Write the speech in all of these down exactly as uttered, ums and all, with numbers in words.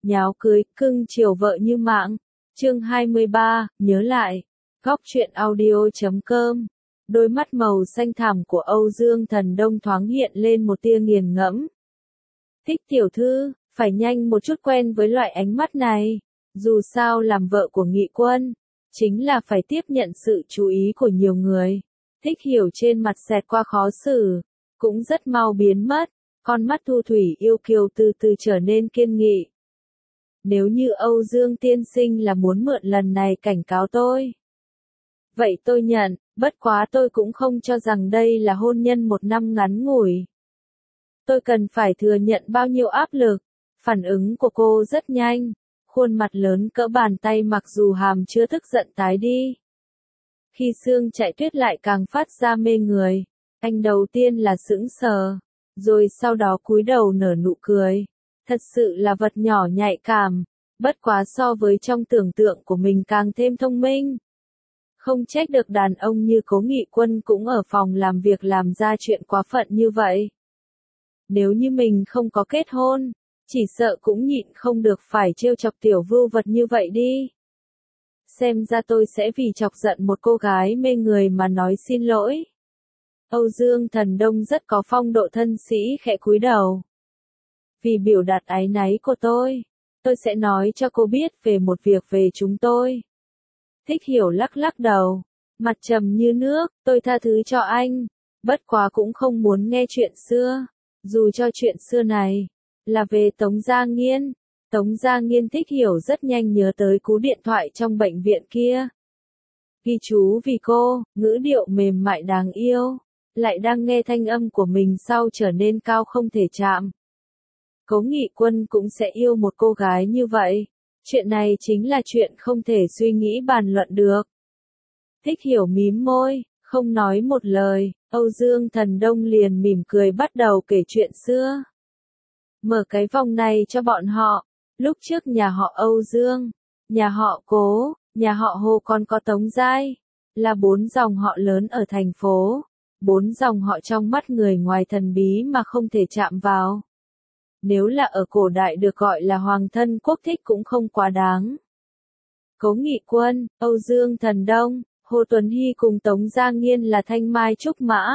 nháo cưới, cưng chiều vợ như mạng. Chương hai mươi ba, nhớ lại. Góc truyện audio chấm com. Đôi mắt màu xanh thẳm của Âu Dương Thần Đông thoáng hiện lên một tia nghiền ngẫm. Thích tiểu thư, phải nhanh một chút quen với loại ánh mắt này. Dù sao làm vợ của Nghị Quân, chính là phải tiếp nhận sự chú ý của nhiều người. Thích Hiểu trên mặt xẹt qua khó xử, cũng rất mau biến mất. Con mắt Thu Thủy yêu kiều từ từ trở nên kiên nghị. Nếu như Âu Dương tiên sinh là muốn mượn lần này cảnh cáo tôi, vậy tôi nhận, bất quá tôi cũng không cho rằng đây là hôn nhân một năm ngắn ngủi. Tôi cần phải thừa nhận bao nhiêu áp lực. Phản ứng của cô rất nhanh, khuôn mặt lớn cỡ bàn tay mặc dù hàm chưa tức giận tái đi. Khi Sương Chạy Tuyết lại càng phát ra mê người, anh đầu tiên là sững sờ, rồi sau đó cúi đầu nở nụ cười. Thật sự là vật nhỏ nhạy cảm, bất quá so với trong tưởng tượng của mình càng thêm thông minh. Không trách được đàn ông như Cố Nghị Quân cũng ở phòng làm việc làm ra chuyện quá phận như vậy. Nếu như mình không có kết hôn, chỉ sợ cũng nhịn không được phải trêu chọc tiểu vưu vật như vậy đi. Xem ra tôi sẽ vì chọc giận một cô gái mê người mà nói xin lỗi. Âu Dương Thần Đông rất có phong độ thân sĩ khẽ cúi đầu. Vì biểu đạt áy náy của tôi, tôi sẽ nói cho cô biết về một việc về chúng tôi. Thích Hiểu lắc lắc đầu, mặt trầm như nước, tôi tha thứ cho anh, bất quá cũng không muốn nghe chuyện xưa, dù cho chuyện xưa này là về Tống Gia Nghiên. Tống Gia Nghiên Thích Hiểu rất nhanh nhớ tới cú điện thoại trong bệnh viện kia. Ghi chú vì cô, ngữ điệu mềm mại đáng yêu, lại đang nghe thanh âm của mình sau trở nên cao không thể chạm. Cố Nghị Quân cũng sẽ yêu một cô gái như vậy. Chuyện này chính là chuyện không thể suy nghĩ bàn luận được. Thích Hiểu mím môi, không nói một lời, Âu Dương Thần Đông liền mỉm cười bắt đầu kể chuyện xưa. Mở cái vòng này cho bọn họ. Lúc trước nhà họ Âu Dương, nhà họ Cố, nhà họ Hồ còn có Tống Giai, là bốn dòng họ lớn ở thành phố. Bốn dòng họ trong mắt người ngoài thần bí mà không thể chạm vào. Nếu là ở cổ đại được gọi là hoàng thân quốc thích cũng không quá đáng. Cố Nghị Quân, Âu Dương Thần Đông, Hồ Tuấn Hy cùng Tống Gia Nghiên là thanh mai trúc mã.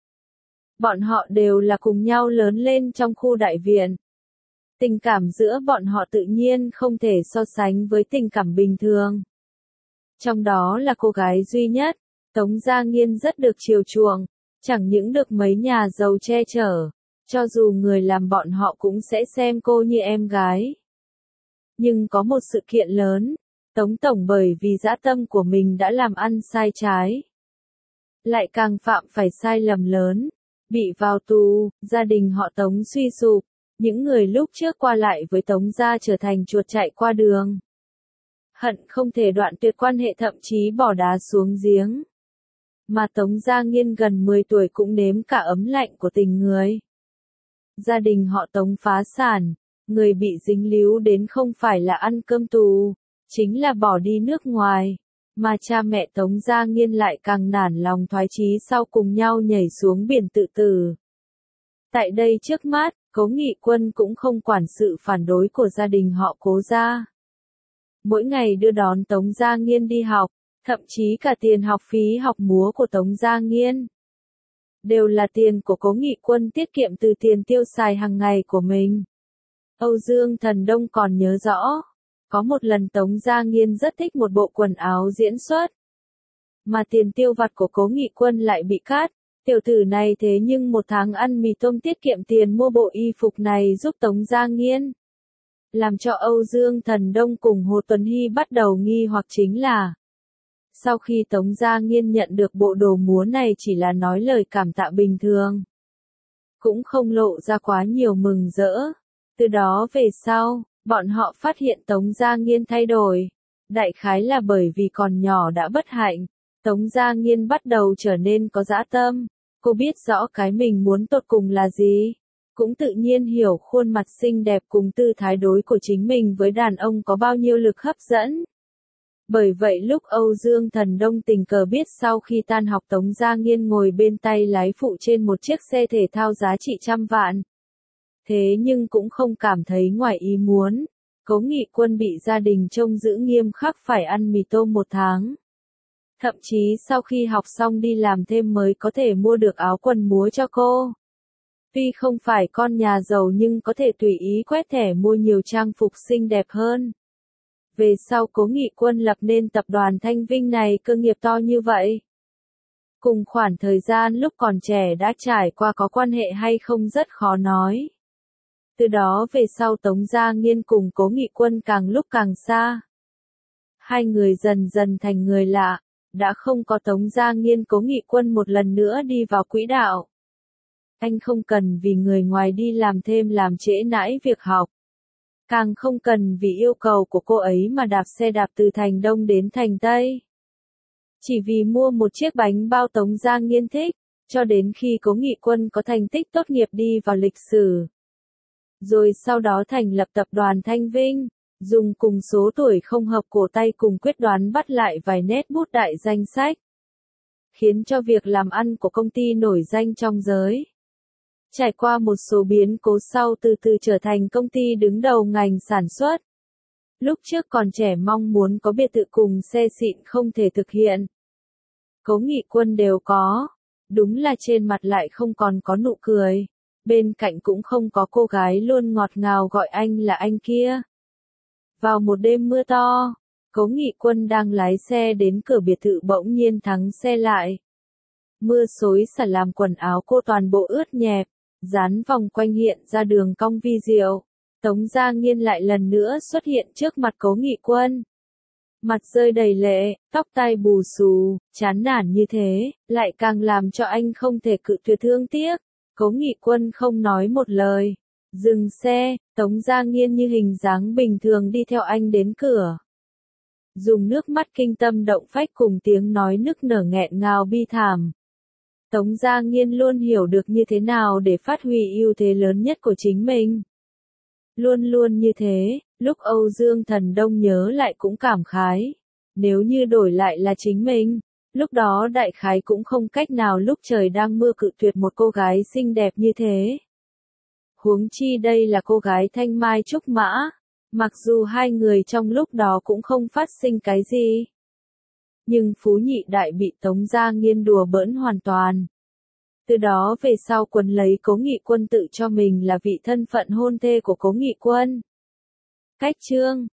Bọn họ đều là cùng nhau lớn lên trong khu đại viện. Tình cảm giữa bọn họ tự nhiên không thể so sánh với tình cảm bình thường. Trong đó là cô gái duy nhất, Tống Gia Nghiên rất được chiều chuộng, chẳng những được mấy nhà giàu che chở, cho dù người làm bọn họ cũng sẽ xem cô như em gái. Nhưng có một sự kiện lớn, Tống Tổng bởi vì dã tâm của mình đã làm ăn sai trái. Lại càng phạm phải sai lầm lớn, bị vào tù, gia đình họ Tống suy sụp. Những người lúc trước qua lại với Tống gia trở thành chuột chạy qua đường. Hận không thể đoạn tuyệt quan hệ, thậm chí bỏ đá xuống giếng. Mà Tống Gia Nghiên gần mười tuổi cũng nếm cả ấm lạnh của tình người. Gia đình họ Tống phá sản, người bị dính líu đến không phải là ăn cơm tù, chính là bỏ đi nước ngoài. Mà cha mẹ Tống Gia Nghiên lại càng nản lòng thoái chí sau cùng nhau nhảy xuống biển tự tử. Tại đây trước mắt, Cố Nghị Quân cũng không quản sự phản đối của gia đình họ Cố gia. Mỗi ngày đưa đón Tống Gia Nghiên đi học, thậm chí cả tiền học phí học múa của Tống Gia Nghiên đều là tiền của Cố Nghị Quân tiết kiệm từ tiền tiêu xài hàng ngày của mình. Âu Dương Thần Đông còn nhớ rõ, có một lần Tống Gia Nghiên rất thích một bộ quần áo diễn xuất, mà tiền tiêu vặt của Cố Nghị Quân lại bị cắt. Tiểu tử này thế nhưng một tháng ăn mì tôm tiết kiệm tiền mua bộ y phục này giúp Tống Gia Nghiên. Làm cho Âu Dương Thần Đông cùng Hồ Tuấn Hy bắt đầu nghi hoặc chính là, sau khi Tống Gia Nghiên nhận được bộ đồ múa này chỉ là nói lời cảm tạ bình thường, cũng không lộ ra quá nhiều mừng rỡ. Từ đó về sau, bọn họ phát hiện Tống Gia Nghiên thay đổi. Đại khái là bởi vì còn nhỏ đã bất hạnh, Tống Gia Nghiên bắt đầu trở nên có dã tâm. Cô biết rõ cái mình muốn tột cùng là gì, cũng tự nhiên hiểu khuôn mặt xinh đẹp cùng tư thái đối của chính mình với đàn ông có bao nhiêu lực hấp dẫn. Bởi vậy lúc Âu Dương Thần Đông tình cờ biết sau khi tan học Tống Gia Nghiên ngồi bên tay lái phụ trên một chiếc xe thể thao giá trị trăm vạn. Thế nhưng cũng không cảm thấy ngoài ý muốn. Cố Nghị Quân bị gia đình trông giữ nghiêm khắc phải ăn mì tôm một tháng. Thậm chí sau khi học xong đi làm thêm mới có thể mua được áo quần múa cho cô. Tuy không phải con nhà giàu nhưng có thể tùy ý quét thẻ mua nhiều trang phục xinh đẹp hơn. Về sau Cố Nghị Quân lập nên tập đoàn Thanh Vinh này cơ nghiệp to như vậy. Cùng khoảng thời gian lúc còn trẻ đã trải qua có quan hệ hay không rất khó nói. Từ đó về sau Tống Gia Nghiên cùng Cố Nghị Quân càng lúc càng xa. Hai người dần dần thành người lạ, đã không có Tống Gia Nghiên Cố Nghị Quân một lần nữa đi vào quỹ đạo. Anh không cần vì người ngoài đi làm thêm làm trễ nải việc học. Càng không cần vì yêu cầu của cô ấy mà đạp xe đạp từ thành Đông đến thành Tây. Chỉ vì mua một chiếc bánh bao Tống Gia Nghiên thích, cho đến khi Cố Nghị Quân có thành tích tốt nghiệp đi vào lịch sử. Rồi sau đó thành lập tập đoàn Thanh Vinh, dùng cùng số tuổi không hợp cổ tay cùng quyết đoán bắt lại vài nét bút đại danh sách. Khiến cho việc làm ăn của công ty nổi danh trong giới. Trải qua một số biến cố sau từ từ trở thành công ty đứng đầu ngành sản xuất. Lúc trước còn trẻ mong muốn có biệt thự cùng xe xịn không thể thực hiện. Cố Nghị Quân đều có. Đúng là trên mặt lại không còn có nụ cười. Bên cạnh cũng không có cô gái luôn ngọt ngào gọi anh là anh kia. Vào một đêm mưa to, Cố Nghị Quân đang lái xe đến cửa biệt thự bỗng nhiên thắng xe lại. Mưa xối xả làm quần áo cô toàn bộ ướt nhẹp, dán vòng quanh hiện ra đường cong vi diệu. Tống Gia Nghiên lại lần nữa xuất hiện trước mặt Cố Nghị Quân. Mặt rơi đầy lệ, tóc tai bù xù, chán nản như thế, lại càng làm cho anh không thể cự tuyệt thương tiếc. Cố Nghị Quân không nói một lời. Dừng xe, Tống Gia Nghiên như hình dáng bình thường đi theo anh đến cửa. Dùng nước mắt kinh tâm động phách cùng tiếng nói nức nở nghẹn ngào bi thảm. Tống Gia Nghiên luôn hiểu được như thế nào để phát huy ưu thế lớn nhất của chính mình. Luôn luôn như thế, lúc Âu Dương Thần Đông nhớ lại cũng cảm khái. Nếu như đổi lại là chính mình, lúc đó đại khái cũng không cách nào lúc trời đang mưa cự tuyệt một cô gái xinh đẹp như thế. Huống chi đây là cô gái thanh mai trúc mã, mặc dù hai người trong lúc đó cũng không phát sinh cái gì. Nhưng Phú Nhị Đại bị Tống Gia Nghiên đùa bỡn hoàn toàn. Từ đó về sau quấn lấy Cố Nghị Quân tự cho mình là vị thân phận hôn thê của Cố Nghị Quân. Cách chương